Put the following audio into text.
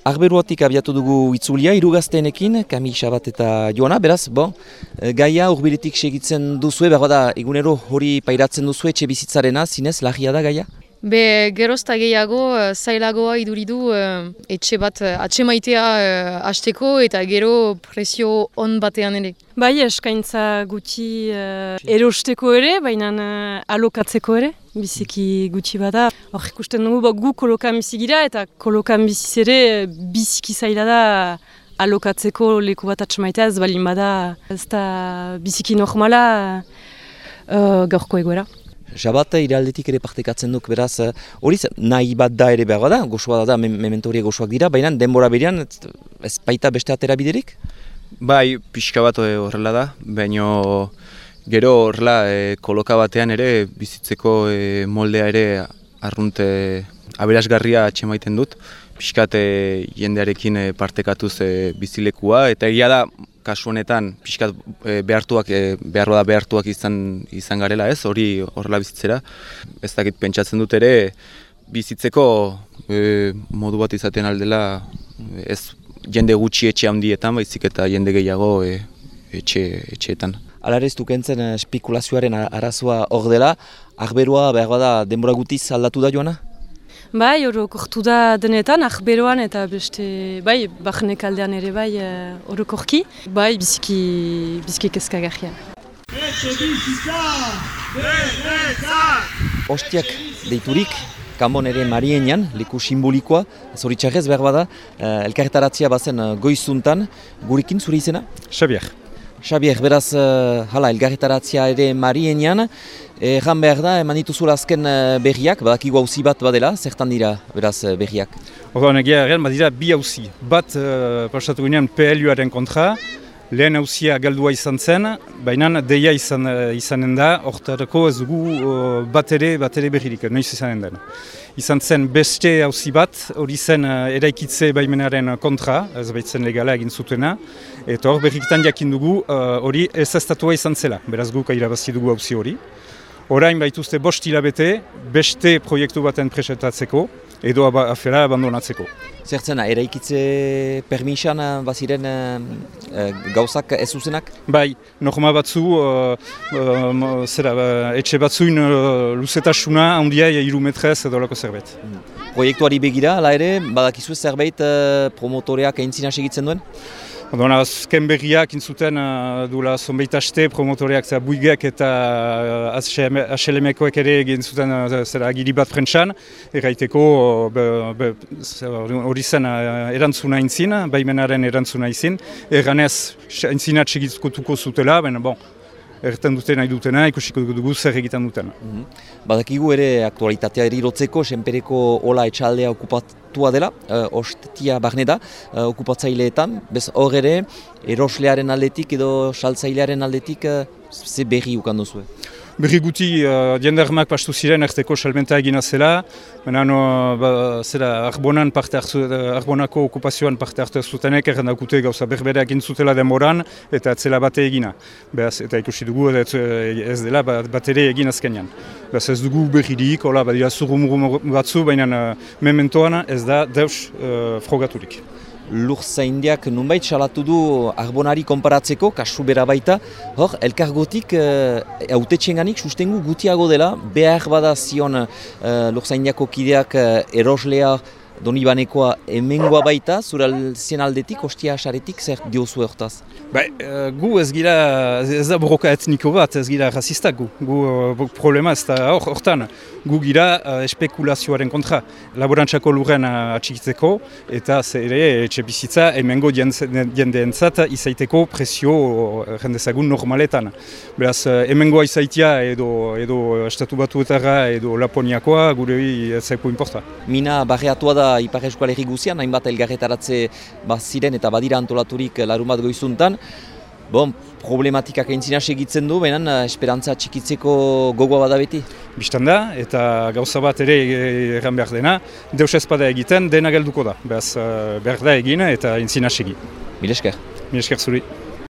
Arberuatik abiatu dugu itzulia, hiru gazteenekin, Kami, Xabat eta Joana, beraz, gaia hurbiletik segitzen duzue, da egunero hori pairatzen duzue etxe bizitzarena, zinez, lagia da gaia? Gerozta gehiago, zailagoa iduridu etxe bat atxemaitea hasteko eta gero presio on batean ere. Bai, eskaintza gutxi erosteko ere, baina alokatzeko ere, biziki gutxi bada. Hor ikusten dugu gu kolokan bizigira eta kolokan biziz ere biziki zaila da alokatzeko leku bat atxemaitea ez balin bada. Ez da biziki normala gaurko egoera. Xabat iraldetik ere partekatzen duk, beraz, hori nahi bat da ere behar da, gozoa da, memento horiek gozoak dira, baina denbora berean ez baita beste atera biderik? Bai, pixka bat horrela da, baina gero horrela koloka batean ere bizitzeko moldea ere arrunt aberasgarria atxemaiten dut, pixkat jendearekin partekatuz bizilekua, eta egia da, kasu honetan, pixkat behartuak izan garela ez, hori horrela bizitzera. Ez dakit pentsatzen dut ere, bizitzeko modu bat izaten aldela, ez jende gutxi etxe handietan, baizik eta jende gehiago etxeetan. Hala ere ez dukentzen espekulazioaren arazoa hor dela, Arberoa behar bada denbora gutiz aldatu da Joana? Bai, orokortu da denetan, Arberoan eta beste, bai, Barnek aldean ere bai orokorki. Bai, biziki kezkagarria. Ostiak deiturik, Kanbon ere Marienian, leku simbolikoa, zoritxarrez behar bada, elkarretaratzia bazen goizuntan, gurekin zure izena? Xabier, beraz, elkarretaratzia ere Marienian, Erran behar da, eman dituzula azken berriak, badakigu auzi bat badela, zertan dira beraz berriak? Orduan egia erren, badira bi auzi. Bat prestatu ginean PLU-aren kontra, lehen auzia galdua izan zen, baina deia izanen da, hortarako ez dugu bat ere berririk, noiz izanen den. Izan zen beste auzi bat, hori zen eraikitze baimenaren kontra, ez baitzen legala egin zutena, eta hor berrikitan jakin dugu hori ez estatua izan zela, beraz guk irabazi dugu auzi hori. Orain baituzte 5 hilabete, beste proiektu baten presentatzeko, edo afera abandonatzeko. Zertzena, eraikitze permisan baziren gauzak ez zuzenak? Bai, norma batzu, etxe batzuin luzetasuna handia 3 metrez edo lako zerbait. Proiektuari begira, hala ere, badakizu zerbait promotoreak aintzina segitzen duen? Azken berriak intzuten duela zonbait aste promotoreak Buigek eta HLM-ekoek ere egin zuten agiri bat prentsan, erraiteko hori zen erantzuna intzin, baimenaren erantzuna izin, erganez intzinat segitzuko zutela, baina erten duten nahi dutena, ikusiko dugu zer egiten dutena. Badakigu ere aktualitatea erirotzeko, senpereko ola etxaldea okupatua dela, ostetia barne da, okupatzaileetan, bez hor ere, eroslearen aldetik edo saltzailearen aldetik, ze berri ukan duzue? Berri guti, jendarmak pastu ziren erteko salmenta egina zela, Arbonako okupazioan parte hartu zutenek errandakute gauza berbereak intzutela denboran eta etzela bate egina. Eta ikusi dugu ez dela bat ere egin azkenean. Ez dugu berririk, badira zurrumuru batzu, baina mementoan ez da deus frogaturik. Lurzaindiak nunbait salatu du Arbonari konparatzeko, kasu bera baita, hor, elkargotik hautetxenganik sustengu gutiago dela, behar bada zion Lurzaindiako kideak eroslea Donibanekoa hemengoa baita, zuralzien aldetik, ostia asaretik, zer diozu hortaz? Gu ez da borroka etniko bat, ez gira rasistak gu. Gu problema ez da hortan. Gu gira espekulazioaren kontra. Laborantzako lurren atxikitzeko, eta ere etxe bizitza hemengo jendeentzat izaiteko presio jendezagun normaletan. Beraz, hemengoa izaitia edo Estatu Batuetara edo Laponiakoa gure ez zaiku importa. Mina barreatua da Ipar Euskal Herri guzian, hainbat elgarretaratze ziren eta badira antolaturik larun bat goizuntan. Problematikak aintzina segitzen du, baina esperantza txikitzeko gogoa bada beti? Bistan da, eta gauza bat ere erran behar dena, deus ezpada egiten dena gelduko da. Behar da egin eta aintzina segi. Mil esker. Mil esker zuri.